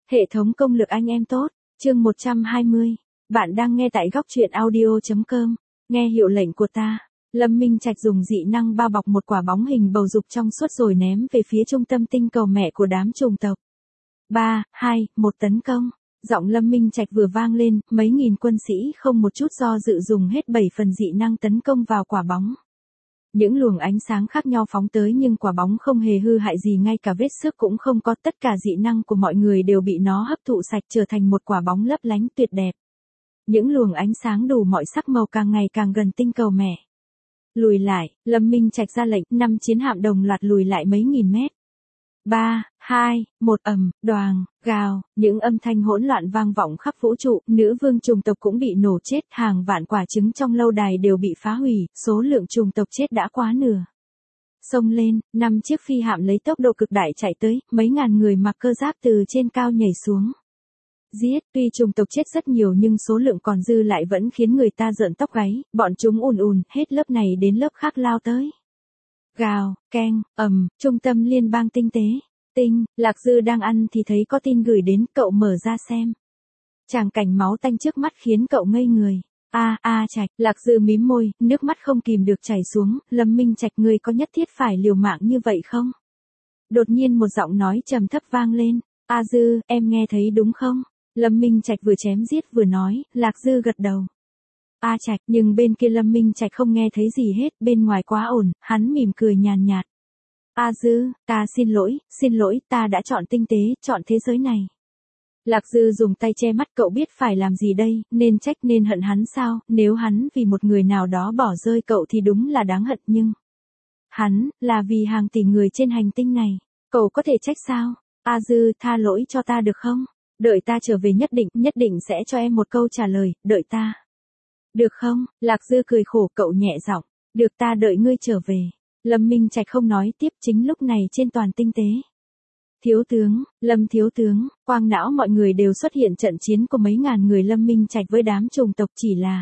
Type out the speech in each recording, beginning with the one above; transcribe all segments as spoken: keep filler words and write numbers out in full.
Hệ thống công lực anh em tốt, chương một trăm hai mươi. Bạn đang nghe tại góc truyện audio chấm com. Nghe hiệu lệnh của ta. Lâm Minh Trạch dùng dị năng bao bọc một quả bóng hình bầu dục trong suốt rồi ném về phía trung tâm tinh cầu mẹ của đám trùng tộc. ba, hai, một tấn công. Giọng Lâm Minh Trạch vừa vang lên, mấy nghìn quân sĩ không một chút do dự dùng hết bảy phần dị năng tấn công vào quả bóng. Những luồng ánh sáng khác nhau phóng tới nhưng quả bóng không hề hư hại gì, ngay cả vết xước cũng không có, tất cả dị năng của mọi người đều bị nó hấp thụ sạch trở thành một quả bóng lấp lánh tuyệt đẹp. Những luồng ánh sáng đủ mọi sắc màu càng ngày càng gần tinh cầu mẹ. Lùi lại, Lâm Minh Trạch ra lệnh, năm chiến hạm đồng loạt lùi lại mấy nghìn mét. ba, hai, một ầm, đoàng, gào, những âm thanh hỗn loạn vang vọng khắp vũ trụ, nữ vương trùng tộc cũng bị nổ chết, hàng vạn quả trứng trong lâu đài đều bị phá hủy, số lượng trùng tộc chết đã quá nửa. Xông lên, năm chiếc phi hạm lấy tốc độ cực đại chạy tới, mấy ngàn người mặc cơ giáp từ trên cao nhảy xuống. Giết, tuy trùng tộc chết rất nhiều nhưng số lượng còn dư lại vẫn khiến người ta rợn tóc gáy, bọn chúng ùn ùn, hết lớp này đến lớp khác lao tới. Gào, keng, ầm, trung tâm liên bang tinh tế. Tinh, Lạc Dư đang ăn thì thấy có tin gửi đến, cậu mở ra xem. Tràng cảnh máu tanh trước mắt khiến cậu ngây người. A a Trạch, Lạc Dư mím môi, nước mắt không kìm được chảy xuống, Lâm Minh Trạch ngươi có nhất thiết phải liều mạng như vậy không? Đột nhiên một giọng nói trầm thấp vang lên, A Dư, em nghe thấy đúng không? Lâm Minh Trạch vừa chém giết vừa nói, Lạc Dư gật đầu. A Trạch, nhưng bên kia Lâm Minh Trạch không nghe thấy gì hết, bên ngoài quá ổn, hắn mỉm cười nhàn nhạt. A Dư, ta xin lỗi, xin lỗi, ta đã chọn tinh tế, chọn thế giới này. Lạc Dư dùng tay che mắt, cậu biết phải làm gì đây, nên trách nên hận hắn sao, nếu hắn vì một người nào đó bỏ rơi cậu thì đúng là đáng hận, nhưng hắn, là vì hàng tỷ người trên hành tinh này, cậu có thể trách sao? A Dư, tha lỗi cho ta được không? Đợi ta trở về nhất định, nhất định sẽ cho em một câu trả lời, đợi ta. Được không? Lạc Dư cười khổ, cậu nhẹ giọng, được, ta đợi ngươi trở về. Lâm Minh Trạch không nói tiếp. Chính lúc này trên toàn tinh tế. Thiếu tướng, Lâm thiếu tướng, quang não mọi người đều xuất hiện trận chiến của mấy ngàn người Lâm Minh Trạch với đám trùng tộc, chỉ là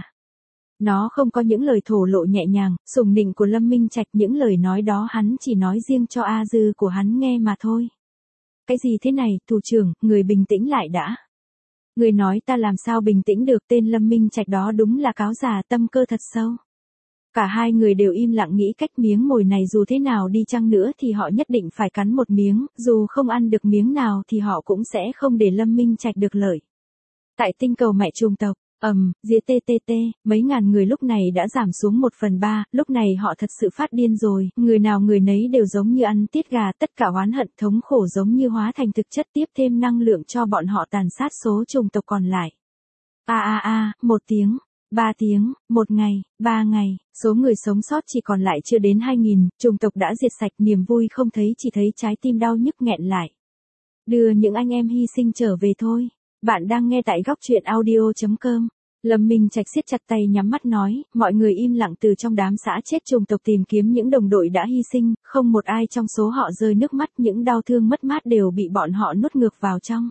nó không có những lời thổ lộ nhẹ nhàng, sùng nịnh của Lâm Minh Trạch, những lời nói đó hắn chỉ nói riêng cho A Dư của hắn nghe mà thôi. Cái gì thế này, thủ trưởng, người bình tĩnh lại đã. Người nói ta làm sao bình tĩnh được, tên Lâm Minh Trạch đó đúng là cáo già, tâm cơ thật sâu. Cả hai người đều im lặng nghĩ cách, miếng mồi này dù thế nào đi chăng nữa thì họ nhất định phải cắn một miếng, dù không ăn được miếng nào thì họ cũng sẽ không để Lâm Minh Trạch được lợi. Tại tinh cầu mẹ trùng tộc, ầm, um, dưới tê tê tê, mấy ngàn người lúc này đã giảm xuống một phần ba, lúc này họ thật sự phát điên rồi, người nào người nấy đều giống như ăn tiết gà, tất cả oán hận thống khổ giống như hóa thành thực chất tiếp thêm năng lượng cho bọn họ tàn sát số trùng tộc còn lại. A a a, một tiếng. Ba tiếng, một ngày, ba ngày, số người sống sót chỉ còn lại chưa đến hai nghìn, trùng tộc đã diệt sạch, niềm vui không thấy, chỉ thấy trái tim đau nhức nghẹn lại. Đưa những anh em hy sinh trở về thôi. Bạn đang nghe tại góc truyện audio chấm com. Lâm Minh Trạch siết chặt tay nhắm mắt nói, mọi người im lặng từ trong đám xã chết trùng tộc tìm kiếm những đồng đội đã hy sinh, không một ai trong số họ rơi nước mắt, những đau thương mất mát đều bị bọn họ nuốt ngược vào trong.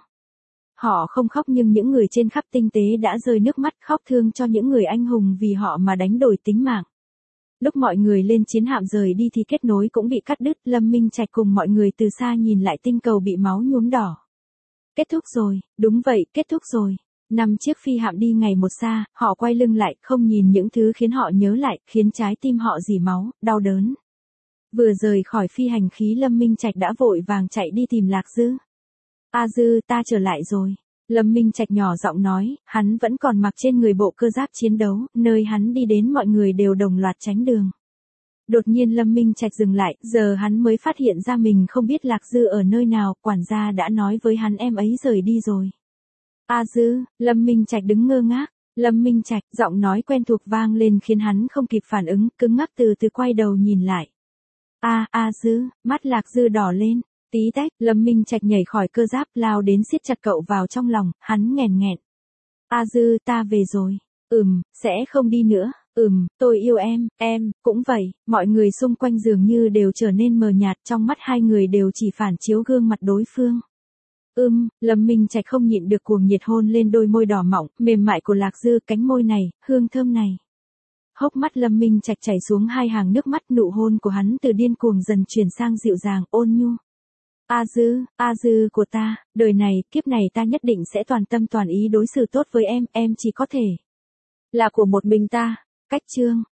Họ không khóc nhưng những người trên khắp tinh tế đã rơi nước mắt, khóc thương cho những người anh hùng vì họ mà đánh đổi tính mạng. Lúc mọi người lên chiến hạm rời đi thì kết nối cũng bị cắt đứt, Lâm Minh Trạch cùng mọi người từ xa nhìn lại tinh cầu bị máu nhuốm đỏ. Kết thúc rồi, đúng vậy, kết thúc rồi. Năm chiếc phi hạm đi ngày một xa, họ quay lưng lại, không nhìn những thứ khiến họ nhớ lại, khiến trái tim họ rỉ máu, đau đớn. Vừa rời khỏi phi hành khí, Lâm Minh Trạch đã vội vàng chạy đi tìm Lạc Dư. A Dư, ta trở lại rồi. Lâm Minh Trạch nhỏ giọng nói, hắn vẫn còn mặc trên người bộ cơ giáp chiến đấu, nơi hắn đi đến mọi người đều đồng loạt tránh đường. Đột nhiên Lâm Minh Trạch dừng lại, giờ hắn mới phát hiện ra mình không biết Lạc Dư ở nơi nào, quản gia đã nói với hắn em ấy rời đi rồi. A Dư, Lâm Minh Trạch đứng ngơ ngác. Lâm Minh Trạch, giọng nói quen thuộc vang lên khiến hắn không kịp phản ứng, cứng ngắc từ từ quay đầu nhìn lại. A, A Dư, mắt Lạc Dư đỏ lên. Tí tách, Lâm Minh Trạch nhảy khỏi cơ giáp lao đến siết chặt cậu vào trong lòng, hắn nghẹn nghẹn. A Dư, ta về rồi. Ừm, sẽ không đi nữa. Ừm, tôi yêu em, em, cũng vậy. Mọi người xung quanh dường như đều trở nên mờ nhạt, trong mắt hai người đều chỉ phản chiếu gương mặt đối phương. Ừm, Lâm Minh Trạch không nhịn được cuồng nhiệt hôn lên đôi môi đỏ mọng, mềm mại của Lạc Dư, cánh môi này, hương thơm này. Hốc mắt Lâm Minh Trạch chảy xuống hai hàng nước mắt, nụ hôn của hắn từ điên cuồng dần chuyển sang dịu dàng, ôn nhu. A Dư, A Dư của ta, đời này, kiếp này ta nhất định sẽ toàn tâm toàn ý đối xử tốt với em, em chỉ có thể là của một mình ta. Cách chương